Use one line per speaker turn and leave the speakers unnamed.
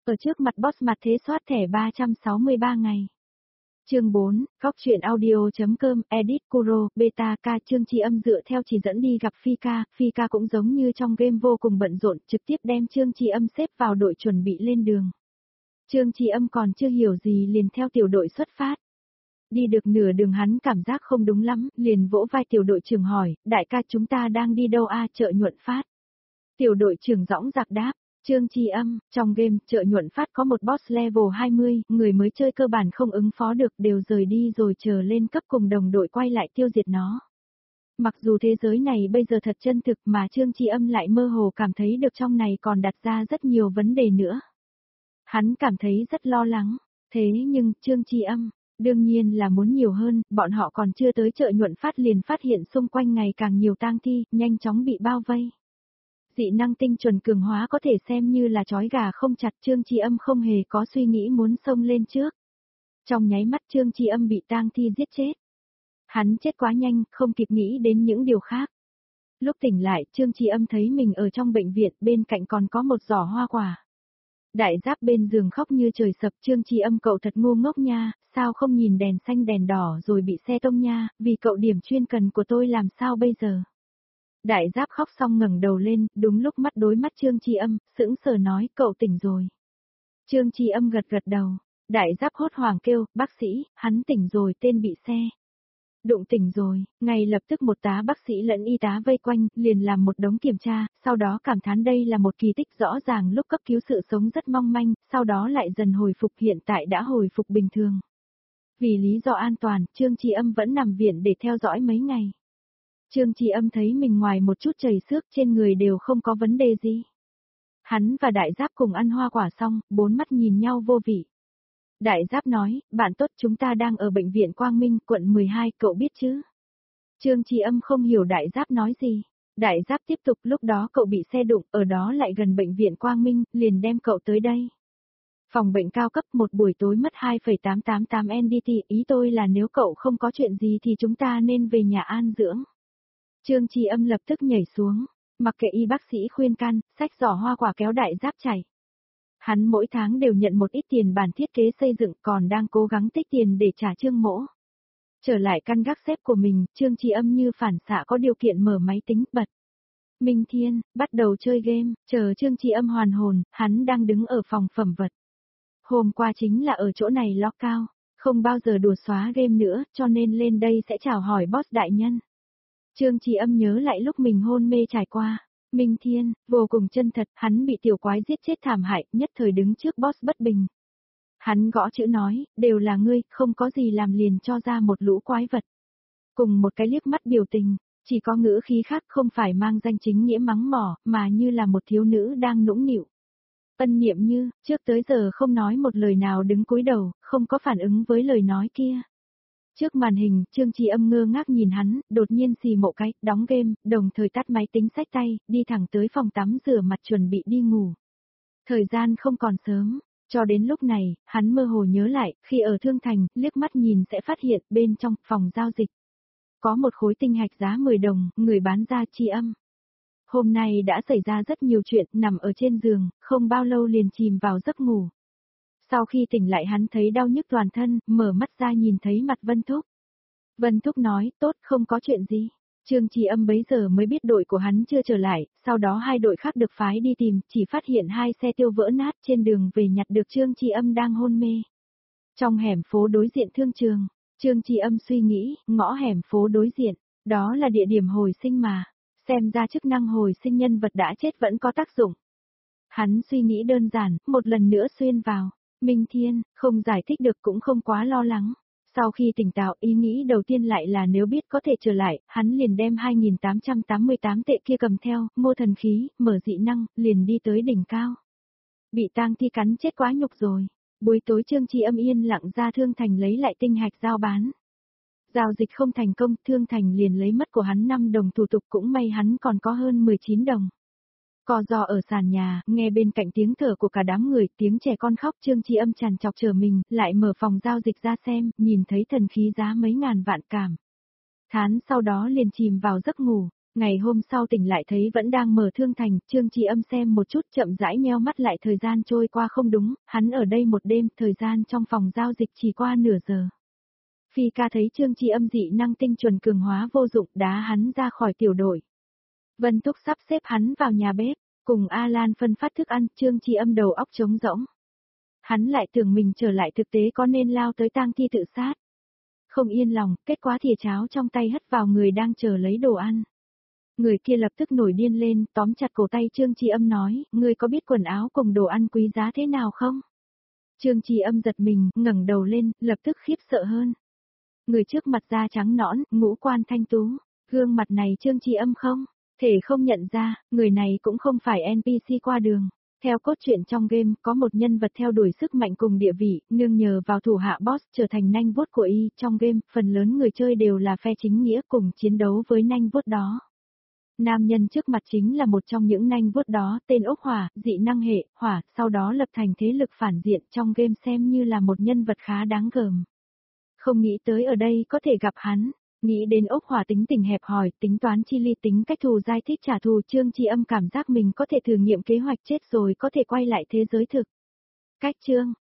Ở trước mặt boss mặt thế soát thẻ 363 ngày. Chương 4, góc truyện audio.com, edit Kuro, beta K. Trương Chi Âm dựa theo chỉ dẫn đi gặp Phi Ca cũng giống như trong game vô cùng bận rộn, trực tiếp đem Trương Chi Âm xếp vào đội chuẩn bị lên đường. Trương Chi Âm còn chưa hiểu gì liền theo tiểu đội xuất phát. Đi được nửa đường hắn cảm giác không đúng lắm, liền vỗ vai tiểu đội trưởng hỏi, đại ca chúng ta đang đi đâu a? Chợ Nhuận Phát. Tiểu đội trưởng dõng dạc đáp, Trương Chi Âm, trong game, Chợ Nhuận Phát có một boss level 20, người mới chơi cơ bản không ứng phó được đều rời đi rồi chờ lên cấp cùng đồng đội quay lại tiêu diệt nó. Mặc dù thế giới này bây giờ thật chân thực mà Trương Chi Âm lại mơ hồ cảm thấy được trong này còn đặt ra rất nhiều vấn đề nữa. Hắn cảm thấy rất lo lắng, thế nhưng Trương Chi Âm, đương nhiên là muốn nhiều hơn, bọn họ còn chưa tới Chợ Nhuận Phát liền phát hiện xung quanh ngày càng nhiều tang thi, nhanh chóng bị bao vây. Dị năng tinh chuẩn cường hóa có thể xem như là trói gà không chặt, Trương Chi Âm không hề có suy nghĩ muốn xông lên trước. Trong nháy mắt Trương Chi Âm bị tang thi giết chết. Hắn chết quá nhanh, không kịp nghĩ đến những điều khác. Lúc tỉnh lại, Trương Chi Âm thấy mình ở trong bệnh viện, bên cạnh còn có một giỏ hoa quả. Đại Giáp bên giường khóc như trời sập, Trương Chi Âm cậu thật ngu ngốc nha, sao không nhìn đèn xanh đèn đỏ rồi bị xe tông nha, vì cậu điểm chuyên cần của tôi làm sao bây giờ. Đại Giáp khóc xong ngẩng đầu lên, đúng lúc mắt đối mắt Trương Chi Âm, sững sờ nói, cậu tỉnh rồi. Trương Chi Âm gật gật đầu, Đại Giáp hốt hoảng kêu, bác sĩ, hắn tỉnh rồi, tên bị xe đụng tỉnh rồi, ngay lập tức một tá bác sĩ lẫn y tá vây quanh, liền làm một đống kiểm tra, sau đó cảm thán đây là một kỳ tích rõ ràng lúc cấp cứu sự sống rất mong manh, sau đó lại dần hồi phục hiện tại đã hồi phục bình thường. Vì lý do an toàn, Trương Chi Âm vẫn nằm viện để theo dõi mấy ngày. Trương Chi Âm thấy mình ngoài một chút chảy xước trên người đều không có vấn đề gì. Hắn và Đại Giáp cùng ăn hoa quả xong, bốn mắt nhìn nhau vô vị. Đại Giáp nói, bạn tốt chúng ta đang ở bệnh viện Quang Minh, quận 12, cậu biết chứ? Trương Chi Âm không hiểu Đại Giáp nói gì. Đại Giáp tiếp tục, lúc đó cậu bị xe đụng, ở đó lại gần bệnh viện Quang Minh, liền đem cậu tới đây. Phòng bệnh cao cấp một buổi tối mất 2,888 NDT, ý tôi là nếu cậu không có chuyện gì thì chúng ta nên về nhà an dưỡng. Trương Chi Âm lập tức nhảy xuống, mặc kệ y bác sĩ khuyên can, xách giỏ hoa quả kéo Đại Giáp chạy. Hắn mỗi tháng đều nhận một ít tiền bản thiết kế xây dựng còn đang cố gắng tích tiền để trả Trương Mỗ. Trở lại căn gác xếp của mình, Trương Chi Âm như phản xạ có điều kiện mở máy tính bật. Minh Thiên, bắt đầu chơi game, chờ Trương Chi Âm hoàn hồn, hắn đang đứng ở phòng phẩm vật. Hôm qua chính là ở chỗ này lock cao, không bao giờ đùa xóa game nữa, cho nên lên đây sẽ chào hỏi boss đại nhân. Trương Chi Âm nhớ lại lúc mình hôn mê trải qua. Minh Thiên, vô cùng chân thật, hắn bị tiểu quái giết chết thảm hại, nhất thời đứng trước boss bất bình. Hắn gõ chữ nói, đều là ngươi, không có gì làm liền cho ra một lũ quái vật. Cùng một cái liếc mắt biểu tình, chỉ có ngữ khí khác không phải mang danh chính nghĩa mắng mỏ, mà như là một thiếu nữ đang nũng nịu. Ân Niệm Như, trước tới giờ không nói một lời nào đứng cúi đầu, không có phản ứng với lời nói kia. Trước màn hình, Trương Chi Âm ngơ ngác nhìn hắn, đột nhiên xì một cái, đóng game, đồng thời tắt máy tính xách tay, đi thẳng tới phòng tắm rửa mặt chuẩn bị đi ngủ. Thời gian không còn sớm, cho đến lúc này, hắn mơ hồ nhớ lại, khi ở Thương Thành, liếc mắt nhìn sẽ phát hiện bên trong phòng giao dịch. Có một khối tinh hạch giá 10 đồng, người bán ra Chi Âm. Hôm nay đã xảy ra rất nhiều chuyện, nằm ở trên giường, không bao lâu liền chìm vào giấc ngủ. Sau khi tỉnh lại hắn thấy đau nhức toàn thân, mở mắt ra nhìn thấy mặt Vân Thúc. Vân Thúc nói, tốt, không có chuyện gì. Trương Chi Âm bấy giờ mới biết đội của hắn chưa trở lại, sau đó hai đội khác được phái đi tìm, chỉ phát hiện hai xe tiêu vỡ nát trên đường về nhặt được Trương Chi Âm đang hôn mê. Trong hẻm phố đối diện thương trường, Trương Chi Âm suy nghĩ, ngõ hẻm phố đối diện, đó là địa điểm hồi sinh mà, xem ra chức năng hồi sinh nhân vật đã chết vẫn có tác dụng. Hắn suy nghĩ đơn giản, một lần nữa xuyên vào. Minh Thiên, không giải thích được cũng không quá lo lắng. Sau khi tỉnh táo, ý nghĩ đầu tiên lại là nếu biết có thể trở lại, hắn liền đem 2.888 tệ kia cầm theo, mua thần khí, mở dị năng, liền đi tới đỉnh cao. Bị tang thi cắn chết quá nhục rồi. Buổi tối Trương Chi Âm yên lặng ra Thương Thành lấy lại tinh hạch giao bán. Giao dịch không thành công, Thương Thành liền lấy mất của hắn 5 đồng, thủ tục cũng may hắn còn có hơn 19 đồng. Co giò ở sàn nhà, nghe bên cạnh tiếng thở của cả đám người, tiếng trẻ con khóc, Trương Chi Âm tràn trọc chờ mình, lại mở phòng giao dịch ra xem, nhìn thấy thần khí giá mấy ngàn vạn cảm. Thán sau đó liền chìm vào giấc ngủ. Ngày hôm sau tỉnh lại thấy vẫn đang mở thương thành, Trương Chi Âm xem một chút chậm rãi nheo mắt lại, thời gian trôi qua không đúng, hắn ở đây một đêm, thời gian trong phòng giao dịch chỉ qua nửa giờ. Phi ca thấy Trương Chi Âm dị năng tinh chuẩn cường hóa vô dụng, đá hắn ra khỏi tiểu đội. Vân Thúc sắp xếp hắn vào nhà bếp, cùng Alan phân phát thức ăn, Trương Chi Âm đầu óc trống rỗng. Hắn lại tưởng mình trở lại thực tế có nên lao tới tang thi tự sát. Không yên lòng, kết quả thìa cháo trong tay hất vào người đang chờ lấy đồ ăn. Người kia lập tức nổi điên lên, tóm chặt cổ tay Trương Chi Âm nói, ngươi có biết quần áo cùng đồ ăn quý giá thế nào không? Trương Chi Âm giật mình, ngẩng đầu lên, lập tức khiếp sợ hơn. Người trước mặt da trắng nõn, ngũ quan thanh tú, gương mặt này Trương Chi Âm không thể không nhận ra, người này cũng không phải NPC qua đường. Theo cốt truyện trong game, có một nhân vật theo đuổi sức mạnh cùng địa vị, nương nhờ vào thủ hạ boss trở thành nanh vuốt của y. Trong game, phần lớn người chơi đều là phe chính nghĩa cùng chiến đấu với nanh vuốt đó. Nam nhân trước mặt chính là một trong những nanh vuốt đó, tên Ốc Hỏa, dị năng hệ, hỏa, sau đó lập thành thế lực phản diện trong game, xem như là một nhân vật khá đáng gờm. Không nghĩ tới ở đây có thể gặp hắn. Nghĩ đến Ốc Hỏa tính tình hẹp hòi, tính toán chi ly, tính cách thù dai, thích trả thù, Trương Chi Âm cảm giác mình có thể thử nghiệm kế hoạch chết rồi có thể quay lại thế giới thực. Cách chương